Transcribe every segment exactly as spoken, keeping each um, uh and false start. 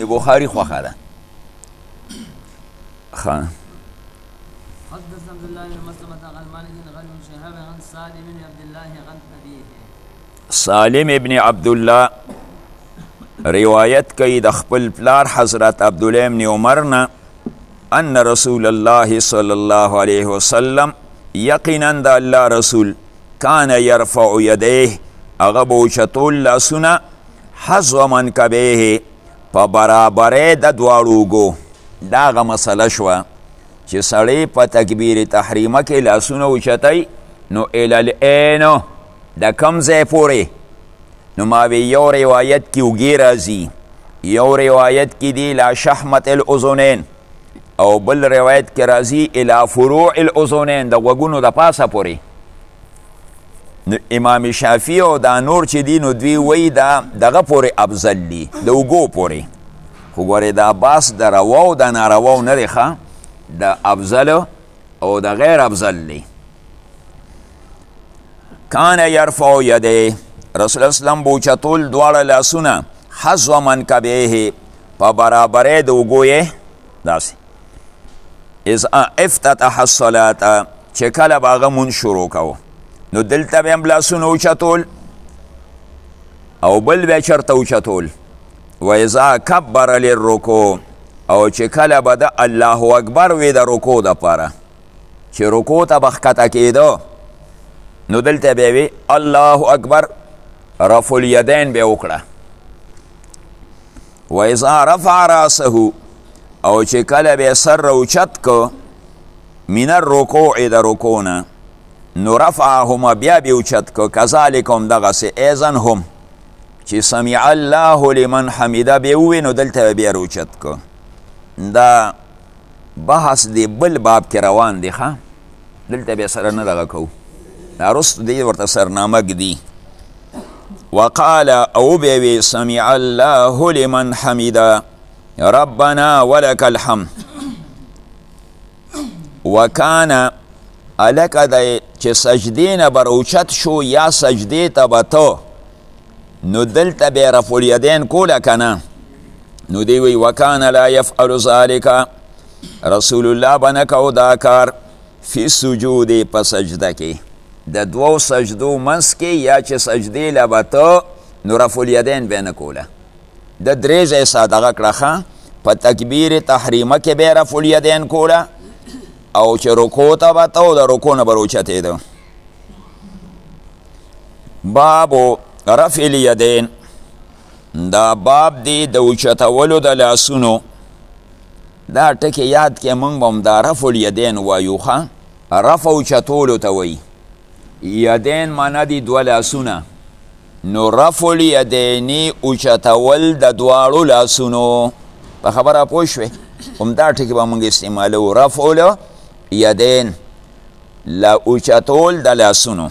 بخاري خوښه ده. حدثنا عبد الله بن مسلمة عن مالك عن ابن شهاب عن سالم بن عبد الله عن أبيه. سالم ابن عبدالله روایت کوي د خپل پلار حضرت عبدالله ابن عمر نه ان رسول الله صلی الله علیه وسلم یقینا د الله رسول کان یرفع یدیه هغه به اوچتول لاسونه حذو منکبیه په برابرۍ د دواړو اوږو. دا هغه مسله شوه چې سړی په تکبیر تحریمه کې لاسونه اوچتی نو الالعینو د کم ځای پورې نو ماوی یو روایت کی اوږې راځي، یو روایت کی دی لا شحمت الاذنین او بل روایت کی راځي الی فروع الاذنین د غوږونو د پاسه پورې. نو امام شافعي او دا نور چې دی نو دوی وایي دا دغه پورې افضل دی، د اوږو پورې. خو ګورې دا باس د رواو د نارواو نه دی ښه، د افضل او د غیر افضل دی. کان یرفع یدیه رسول الله اسلام بوچتول دواړه لاسونه حذو منکبیه په برابرۍ د اوږو یې داسې. اذ افتتح الصلاة چې کله به هغه مونځ شروع کوو نو دلته به هم لاسونه اوچتول او بل به چېرته اوچتول. و اذا کبر للرکوع او چې کله به د الله اکبر وی د رکوع دپاره چې رکوع ته به ښکته کېده نو دلته به وی الله اکبر رفع الیدین به وکړه. و اذا رفع راسه او چې کله به سر راوچت که من الرکوع د رکوع نه نو رفعهما بیا به اوچت که کذلک هم دغسې ایضا هم چې سمع الله لمن حمیده به ووی نو دلته به بیا راوچت که. دا بحث دی بل باب کې روان دی ښه، دلته بیا سره نه دغه کوو، دا رستو دی ورته سرنامه ږدي. وقال او بیوی سمع الله لمن حمیده ربنا ولک الحمد. وکانا الک دی چې سجدې نه بر اوچت شو یا سجدې ته به ته نو دلته به رفع الیدین کوله که نه نو دی وی وکانا لا یفعل ذلک رسول الله به نه کو دا کار فی سجود په سجده کې د دوو سجدو منځ کې یا چې سجدې له به ته نو رفع الیدین به نه کوله. د درې ځای صادقه کړه ښه، په تکبیر تحریمه کې به رفع الیدین کوله او چې رکوع ته به ته او د رکوع نه به راوچتېده. بابو رفع الیدین دا باب دی د اوچتولو د لاسونو. دا ټکې یاد کې موږ به هم دا رفع الیدین وایو ښه، رفع اوچتولو ته وایي. یدین معنی دی دو لاسونه نو رفع الیدینی اوچتول د دواړو لاسونو. په خبره پوه شوې؟ همدا ټکي به موږ استعمالوو، رفع الیدین لا اوچتول د لاسونو.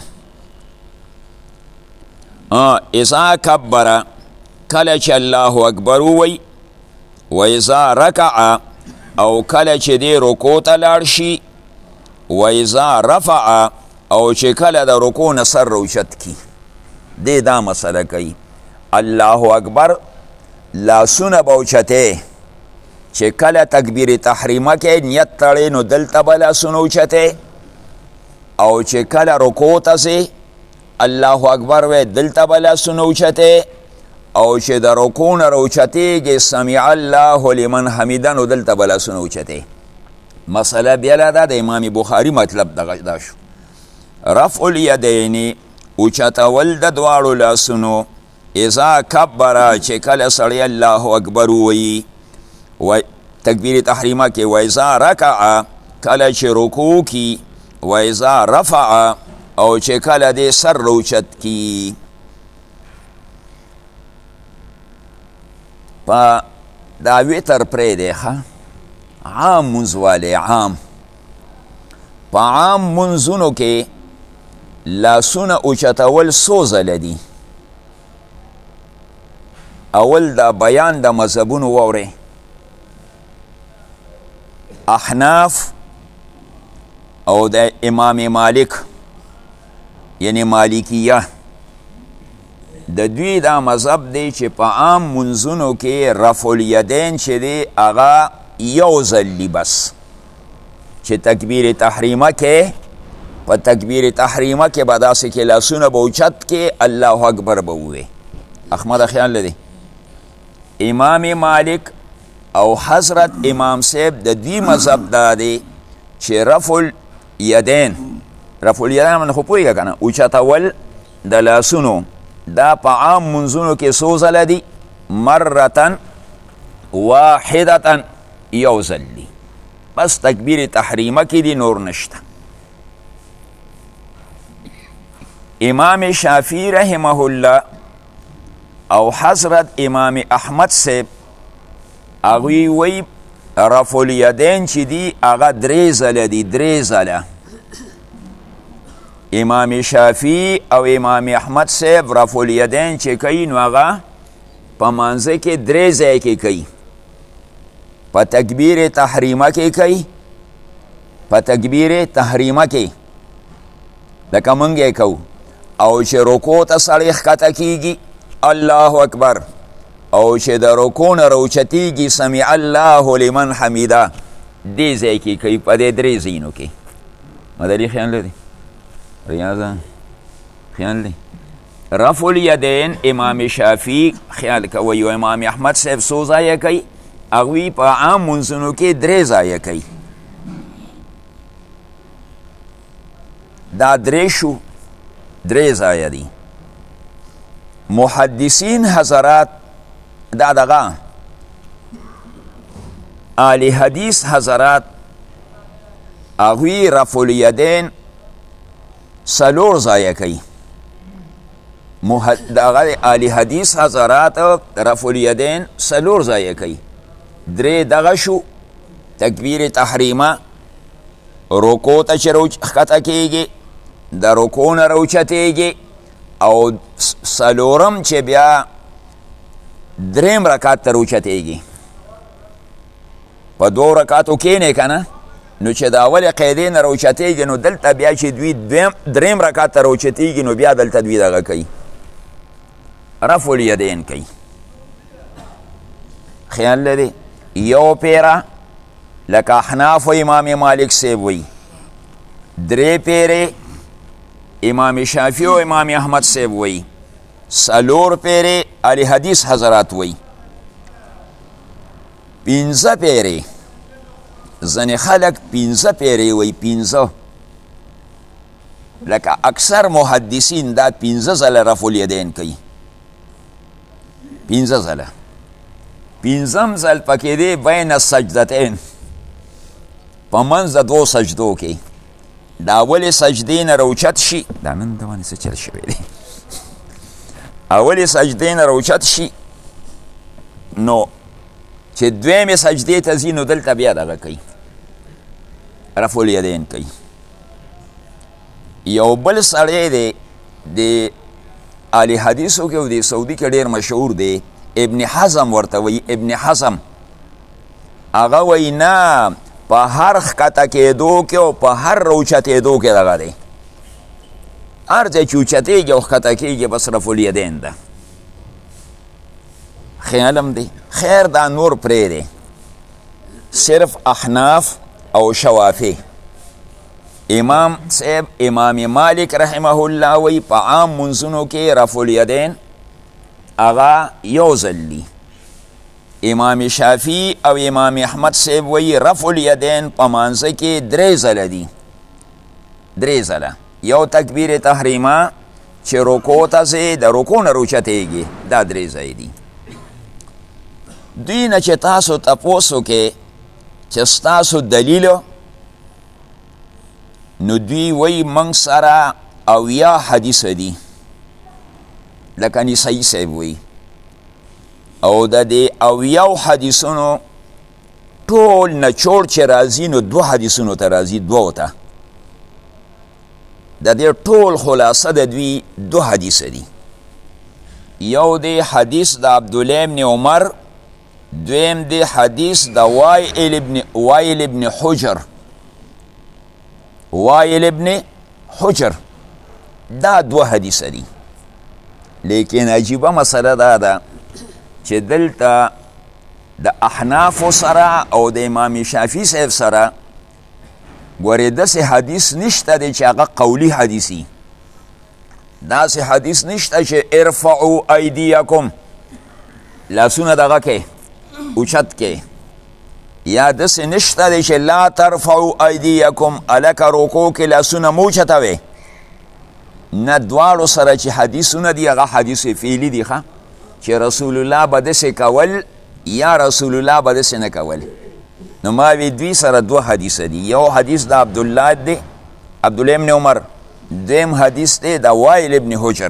اذا کبره کله چې الله اکبر ووی، و اذا رکع او کله چې دی رکوع ته لاړ شي، و اذا رفع او چې کله د رکوع نه سر راوچت کی. دی دا مسله کوي الله اکبر لاسونه به اوچتې چې کله تکبیر تحریمه کې نیت تړې نو دلته به لاسونه اوچتې او چې کله رکوع ته ځې الله اکبر وی دلته به لاسونه اوچتې او چې د رکوع نه راوچتېږي سمع الله لمن حمیده نو دلته به لاسونه اوچتې. مسله بېله ده د امام بخاري مطلب دغه دا شو. رفع الیدین اوچتول د دواړو لاسونو. اذا کبره چې کله سړی الله اکبر ووایي و تکبیر تحریمه کې، و اذا رکع کله چې رکوع کی، و اذا رفع او چې کله دې سر راوچت کی. په دا وتر پرېږدی ښه، عام منځ والی عام په عام منځونو کې لاسونه اوچتول څو ځله دي. اول دا بیان د مذهبونو واورئ. احناف او د امام مالک یعنی مالکیه د دوی دا مذهب دی چې په عام منځونو کې رفع الیدین چې دی هغه یو ځل بس چې تکبیر تحریمه کې په تکبیر تحریمه کې به داسې کې لاسونه به اوچت کې الله اکبر به ووایي. احمد خیال لري امام مالک او حضرت امام صاحب د دوی مذهب دا دی چې رفع الیدین رفع الیدین من خو پوهېږه که نه اوچتول د لاسونو دا په عام منځونو کې څو ځله دي مرتن واحدتن یو ځل دي بس تکبیر تحریمه کې دي نور نشته. امام شافعی رحمه الله او حضرت امام احمد صاحب هغوی وی رفع الیدین چې دي هغه درې ځله دي درې ځله. امام شافعی او امام احمد صاحب رفع الیدین چې کوي نو هغه په منځه کې درې ځای کې کوي. په تکبیر تحریمه کې کوي په تکبیر تحریمه کې لکه موږ یې کوو او چې رکوع ته سړی ښکته کیږي الله اکبر او چې د رکوع نه راوچتېږي سمع الله لمن حمیده دې ځای کې کوي په دې درې ځایونو کې. مدلي خیال لري ریاضه خیال دی. رفع الیدین امام شافعی خیال کوي او امام احمد صاحب څو ځایه کوي هغوی په عام منځونو کې درې ځایه کوي. دا درې شو درې ځایه دي. محدثین حضرات دا دغه اهل حدیث حضرات هغوی رفع الیدین څلور ځایه کوي. دغه اهل حدیث حضرات رفع الیدین څلور ځایه کوي. درې دغه شو تکبیر تحریمه رکوع ته چې ښکته کیږي د رکوع نه راوچتېږي او څلورم چې بیا دریم رکعت ته راوچتېږي. په دوو رکعتو کینې که نه نو چې د اولې قاعدې نه راوچتېږي نو دلته بیا چې دوی دریم رکعت ته راوچتېږي نو بیا دلته دوی دغه کوي رفع الیدین کوي. خیال لري یو پیره لکه احناف و امام مالک صاحب وی، درې پیرې امام شافعی و امام احمد صاحب وی، سلور پیرې اهل حدیث حضرات وی، پنځه پیرې ځینې خلک پنځه پیرې وی، پنځه لکه اکثر محدثین دا پنځه ځله رفع الیدین کوي، پنځه ځله. پنځم ځل پکې دی بین السجدتین، په منځ د دوو سجدو کې د اولې سجدې نه راوچت شي. دا نن د باندې څه چل شوی دی، اولې سجدې نه راوچت شي نو چې دویمې سجدې ته ځي نو دلته بیا دغه کوي رفع الیدین کوي. یو بل سړی دی د اهل حدیثو کې او د سعودي کې ډېر مشهور دی، ابن حزم ورته وایي. ابن حزم هغه وایي نه، په هر ښکته کېدو کې او په هر راوچتېدو کې دغه دی، هر ځای چې اوچتېږي او ښکته کېږي بس رفع الیدین ده. خیالم دی. خیر دا نور پرېږدی، صرف احناف او شوافی. امام صاحب امام مالک رحمه الله وی په عام منځونو کې رفع الیدین هغه یو ځل دی. امام شافعی او امام احمد صاحب وی رفع الیدین په مانځه کې درې ځله دي، درې ځله. یو تکبیر تحریمه چې رکوع ته ځې د رکوع نه راوچتېږي، دا درې ځای دي. دوی نه چې تاسو تپوس وکړئ چې ستاسو دلیل، نو دوی وی منږ سره اویا حدیث دي، لکه نسائی صاحب وی، او د دې اویاو حدیثونو ټول نچوړ چې راځي نو دو حدیثونو ته راځي، دوو ته. د دې ټول خلاصه د دوی دو حدیث دي. یو دی حدیث د عبدالله ابن عمر، دویم دی حدیث د وائل ابن وائل ابن حجر وائل ابن حجر. دا دو حدیث دي، لیکن عجیبه مسله دا ده چې دلته د احنافو سره او د امام شافعي صاحب سره ګورې داسې حدیث نشته دی چې هغه قولی حدیثي داسې حدیث نشته چې ارفعوا ایدیکم لاسونه دغه کې اوچت کې یا داسې نشته دی چې لا ترفعوا ایدیکم هلکه رکوع کې لاسونه مه اوچتوئ نه دواړو سره چې حدیثونه دي هغه حدیث فعلي دي ښه چې رسول الله به داسې کول یا رسول الله به داسې نه کول نو ما وی دوی سره دوه حدیث دي یو حدیث د عبدالله دی عبدالله ابن عمر دویم حدیث دی د وائل ابن حجر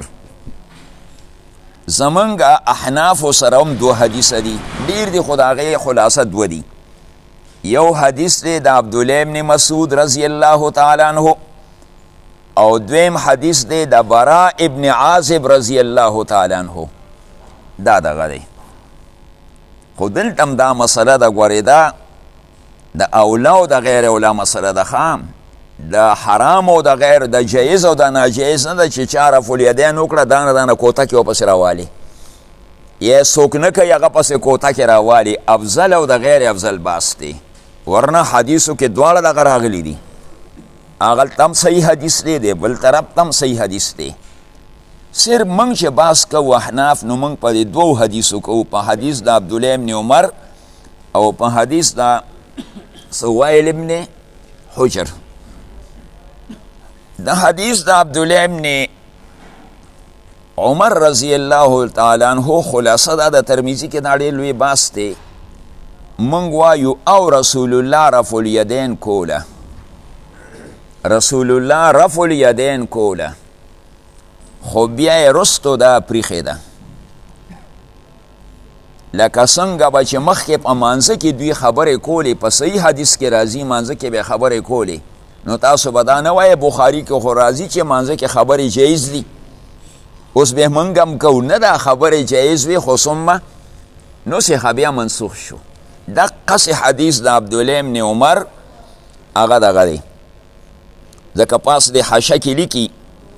زمونږ احنافو سره هم دوه حدیث دي ډېر دي خو د هغې خلاصه دوه دي یو حدیث دی د عبدالله ابن مسعود رضی الله تعالی عنه او دویم حدیث دی د برا ابن عازب رضی الله تعالی عنه دا دغه دی خو دلته هم دا مسله ده ګورې دا د اولا او د غیر اولا مسله ده ښه د حرام او د غیر د جایز او د ناجایز نه ده چې چا رفع الیدین وکړه دانه دانه کوټه کې ورپسې راوالي یا څوک نه کوي هغه پسې کوټه کې راوالي افضل او د غیر افضل باس دی ورنه حدیثو کې دواړه دغه راغلي دي هغلته هم صحیح حدیث دی دی بل طرف ته هم صحیح حدیث دی صرف موږ چې باس کوو احناف نو موږ په دې دوو حدیثو کوو په حدیث د عبدالله ابن عمر او په حدیث د وائل ابن حجر د حدیث د عبدالله ابن عمر رضی الله تعالی عنه خلاصه دا د ترمذی کې دا ډېر لوی باس دی موږ وایو او رسول الله رفع الیدین کوله رسول الله رفع الیدین کوله خو بیا یې رستو دا پریښې ده لکه څنګه به چې مخکې په مانځه کې دوی خبرې کولې په صحیح حدیث کې راځي مانځه کې به خبرې کولې نو تاسو به دا نه وایې بخاري کې خو راځي چې مانځه کې خبرې جایز دي اوس به موږ هم کوو نه دا خبرې جایز وي خو ثمه نسخ بیا منسوخ شو دقسې حدیث د عبدالله ابن عمر هغه دغه دی ځکه پاس د حاشیه کې لیکي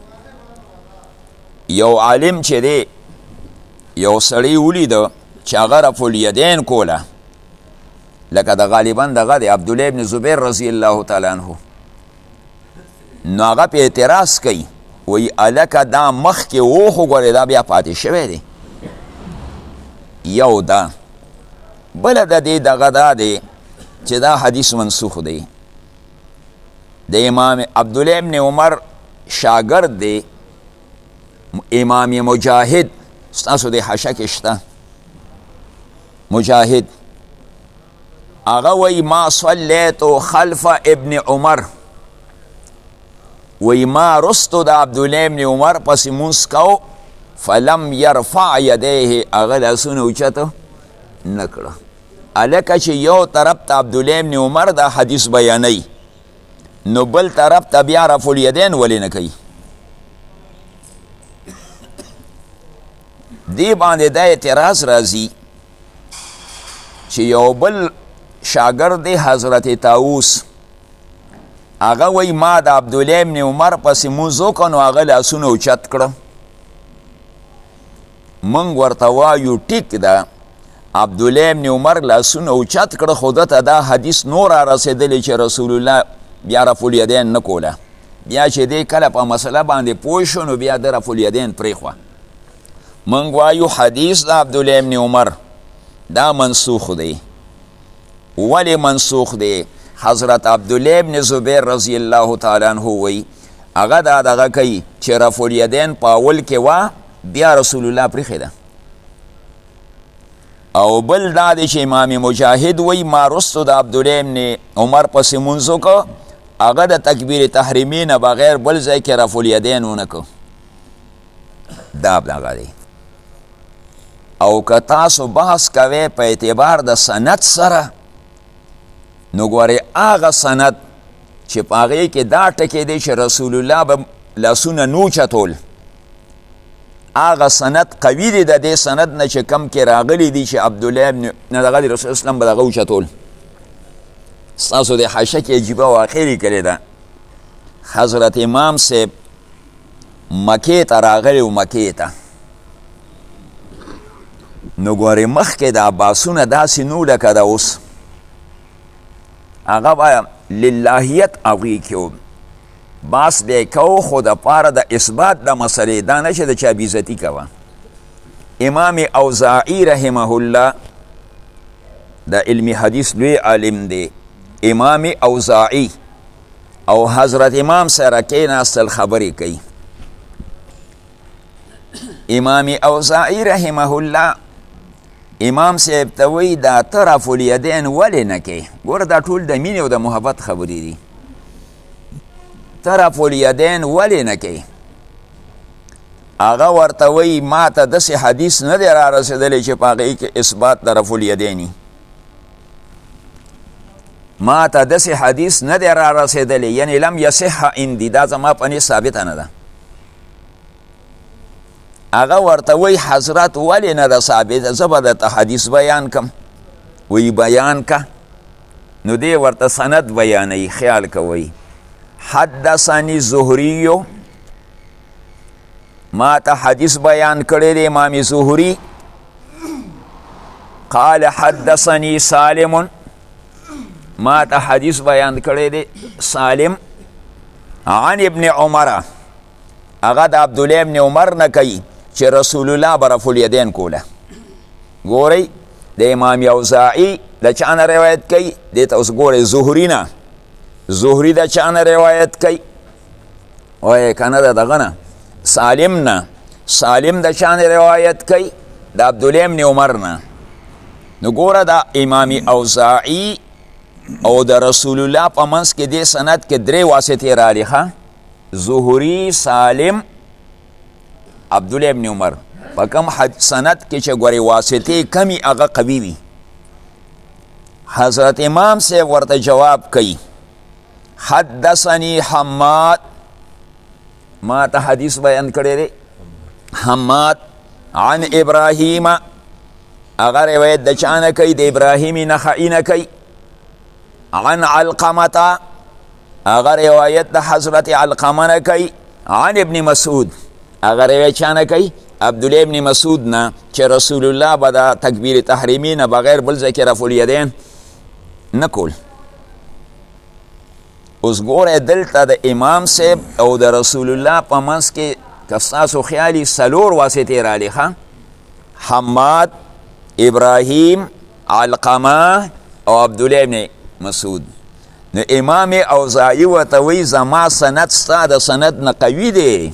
یو عالم چې دی یو سړی ولیده چې هغه رفع الیدین کوله لکه د غالبا دغه دی عبدالله ابن زبیر رضی الله تعالی عنه نو هغه په اعتراض کوي وی الکه دا مخکې و خو ګورې دا بیا پاتې شوی دی یو دا بله د دې دغه دا دی چې دا حدیث منسوخ دی د امام عبدالله ابن عمر شاگرد دی امام مجاهد ستاسو د حاشیه کې شته مجاهد هغه وی ما صلیت خلف ابن عمر وی ما رستو د عبدالله ابن عمر پس مونځ کو فلم یرفع یدیه هغه لاسونه اوچته نه کړه هلکه چې یو طرف ته عبدالله ابن عمر دا حدیث بیانوي نو بل طرف ته بیا رفع الیدین ولې نه کوي دی باندې دا اعتراض راځي چې یو بل شاگرد حضرت طاووس هغه وی ما د عبدالله ابن عمر پسې مونځ وکړه نو هغه لاسونه اوچت کړه موږ ورته وایو ټیک ده عبدالله ابن عمر لاسونه اوچت کړه خو دته دا حدیث نور رارسېدلی چې رسول الله بیا رفع الیدین نه کوله بیا چې دی کله په مسله باندې پوه شو نو بیا د رفع الیدین پرېښوه موږ وایو حدیث د عبدالله ابن عمر دا منسوخ دی ولی منسوخ دی حضرت عبدالله ابن زبیر رضی الله تعالی عنه وی هغه دا دغه کوي چې رفع الیدین په اول کې وه بیا رسول الله پرېښې ده او بل دا دی چې امام مجاهد وی ما رستو د عبدالله ابن عمر پسې مونځ وکړه هغه د تکبیر تحریمي نه بغیر بل ځای کې رفع الیدین ونه کړه دا دغه دی او که تاسو بحث کوئ په اعتبار د سند سره نو ګورئ هغه سند چې په هغې کې دا ټکې دی چې رسول الله به لاسونه نه اوچتول هغه سند قوي دی د دې سند نه چې کم کې راغلی دی چې عبدالله ابن نه دغه رسول اسلام به دغه اوچتول ستاسو د حاشیه کې عجیبه واقع لیکلې ده حضرت امام صاحب مکې ته راغلی و مکې ته نو ګورې مخکې دا باسونه داسې نو لکه د اوس هغه به للهیت هغوی کې و باس به یې کو خو دپاره د اثبات د مسلې دا نه چې د چا بېزتي کوه امام اوزاعي رحمه الله د علمی حدیث لوی عالم دی امام اوزاعي او حضرت امام سره کېناستل خبرې کوي امام اوزاعي رحمه الله امام صاحب ته وایي دا طرف الیدین ولې نه کوې ګوره دا ټول د مینې او د محبت خبرې دي طرف الیدین ولې نه کوې هغه ورته وایي ما ته داسې حدیث نه دی را رسېدلی چې په هغې کې اثبات طرف الیدیني ما ته داسې حدیث نه دی را رسېدلی یعنی لم یصح عندي دا زما په نس ثابته نه ده هغه ورته وایي حضرت ولې نه ده ثابته زه به درته حدیث بیان کم وی بیان که نو دی ورته سند بیانوي خیال کوئ حدثني زهریو ما ته حدیث بیان کړی دی امام زهری قال حدثني سالم ما ته حدیث بیان کړی دی سالم عن ابن عمر هغه د عبدالله ابن عمر نه کوي چې رسول الله به رفع الیدین کوله ګورئ د امام اوزاعي د چا نه روایت کوي دې ته اوس ګورئ زهري نه زهري د چا نه روایت کوي وایې که نه د دغه نه سالم نه سالم د چا نه روایت کوي د عبدالله ابن عمر نه نو ګوره د امام اوزاعي او د رسول الله په منځ کې دې سند کې درې واسطې راغلي ښه زهري سالم عبدالله ابن عمر په کوم سند کې چې ګورې واسطې کمی هغه قوي وي حضرت امام صاحب ورته جواب کوي حدثني حماد ما ته حدیث بیان کړی دی حماد عن ابراهیم هغه روایت د چا نه کوي د ابراهیم نخعي نه کوي عن علقمه هغه روایت د حضرت علقمه نه کوي عن ابن مسعود هغه روایت چا نه کوي عبدالله ابن مسعود نه چې رسول الله به د تکبیر تحریمی نه بغیر بل ځای کې رفع الیدین نه کول اوس ګوره دلته د امام صاحب او د رسول الله په منځ کې که ستاسو خیالي څلور واسطې راغلي ښه حماد ابراهیم علقمه او عبدالله ابن مسعود نو امام اوزاعي ورته وایي زما سند ستا د سند نه قوي دی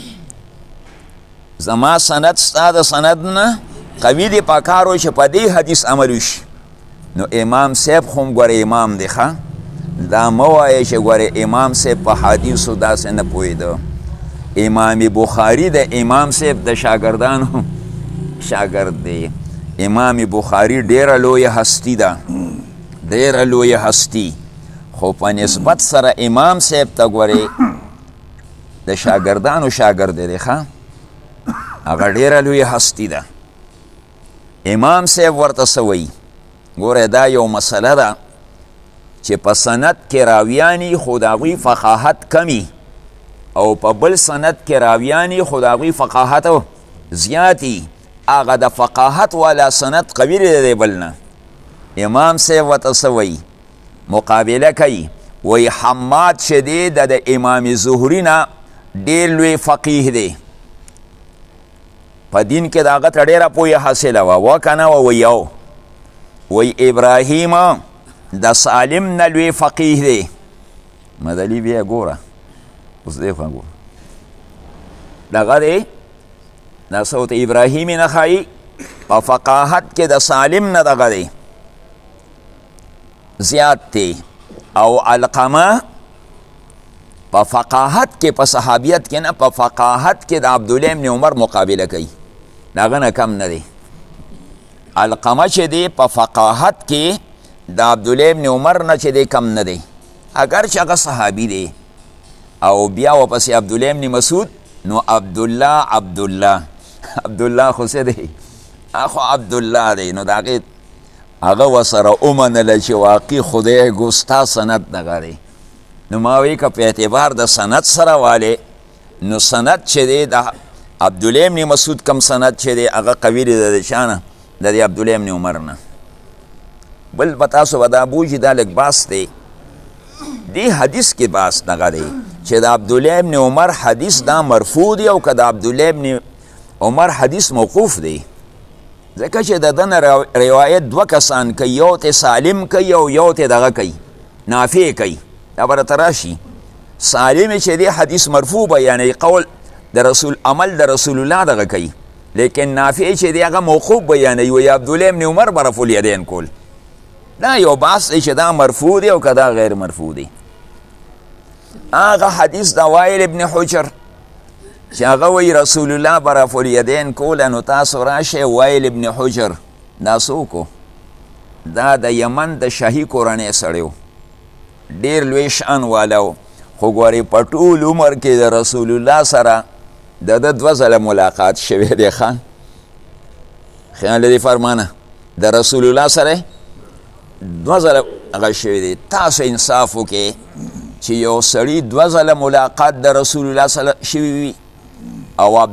زما سند ستا د سند نه قوي دی په کار و چې په دې حدیث عمل وشي نو امام صاحب خو هم ګوره امام دی ښه دا مه وایه چې ګوره امام صاحب په حدیثو داسې نه پوهېده امام بخاري د امام صاحب د شاګردانو شاګرد دی امام بخاري ډیره لویه هستی ده ډیره لویه هستی خو په نسبت سره امام صاحب ته ګورې د شاګردانو شاګرد دی ښه هغه ډیره لویه هستی ده امام صاحب ورته څه وایي ګوره دا یو مسله ده چې په سند کې راویانی خو د هغوی فقاهت کمی او په بل سند کې راویانی خو د هغوی فقاهت زیاتی هغه د فقاهت والا سند قوي دی بل نه امام صاحب ورته څه وایي مقابله کوي وایي حماد چې دی د امام زهري نه ډېر لوی فقیه دی په دین کې د هغه ته ډېره پوهه حاصله وه و که نه وه وایي او وایي ابراهیم د سالم نه لوی فقیه دی مدلي بیا ګوره اوس دی خوا ګوره دغه دی دا صوت ابراهیم نخعي په فقاهت کې د سالم نه دغه دی زیات دی او علقمه په فقاهت کې په صحابیت کې نه په فقاهت کې د عبدالله ابن عمر مقابله کوي دغه نه کم نه دی علقمه چې دی په فقاهت کې د عبدالله ابن عمر نه چې دی کم نه دی اگر چې هغه صحابي دی او بیا ورپسې عبدالله ابن مسعود نو عبدالله عبدالله عبدالله خو څه دی خو عبدالله دی نو د هغې هغه ورسره ومنله چې واقعي خدای ګو ستا سند دغه دی نو ما وایي که په اعتبار د سند سره والې نو سند چې دی د عبدالله ابن مسعود کم سند چې دی هغه قوي دی د چا نه د دې عبدالله ابن عمر نه. بل به تاسو به دا بوجي دا لږ باس دی دې حدیث کې باس دغه دی چې د عبدالله ابن عمر حدیث دا مرفوع دی او که د عبدالله ابن عمر حدیث موقوف دی. ځکه چې د ده نه روایت دوه کسان کوي، یو ته سالم کوي او یو ته دغه کوي نافع کوي. دا به راته راشي سالم چې دی حدیث مرفوع بیانوي، قول د رسول عمل د رسول الله دغه کوي، لیکن نافع چې دی هغه موقوف بیانوي وایي عبدالله ابن عمر به رفع الیدین کول. دا یو بحث دی چې دا مرفوع دی او که دا غیر مرفوع دی. هغه حدیث د وائل ابن حجر چې هغه وایي رسول الله به رفع الیدین کوله، نو تاسو راشئ وائل ابن حجر دا څوک و؟ دا د یمن د شاهي کورنۍ سړی و، ډېر لوی شان والا و، خو ګورې په ټول عمر کې د رسول الله سره د ده دوه ځله ملاقات شوی دی. ښه خیال دې فرمانه د رسول الله سره دوه ځله هغه شوی دی. تاسو انصاف وکړئ چې یو سړي دوه ځله ملاقات د رسول الله سره شوي وي او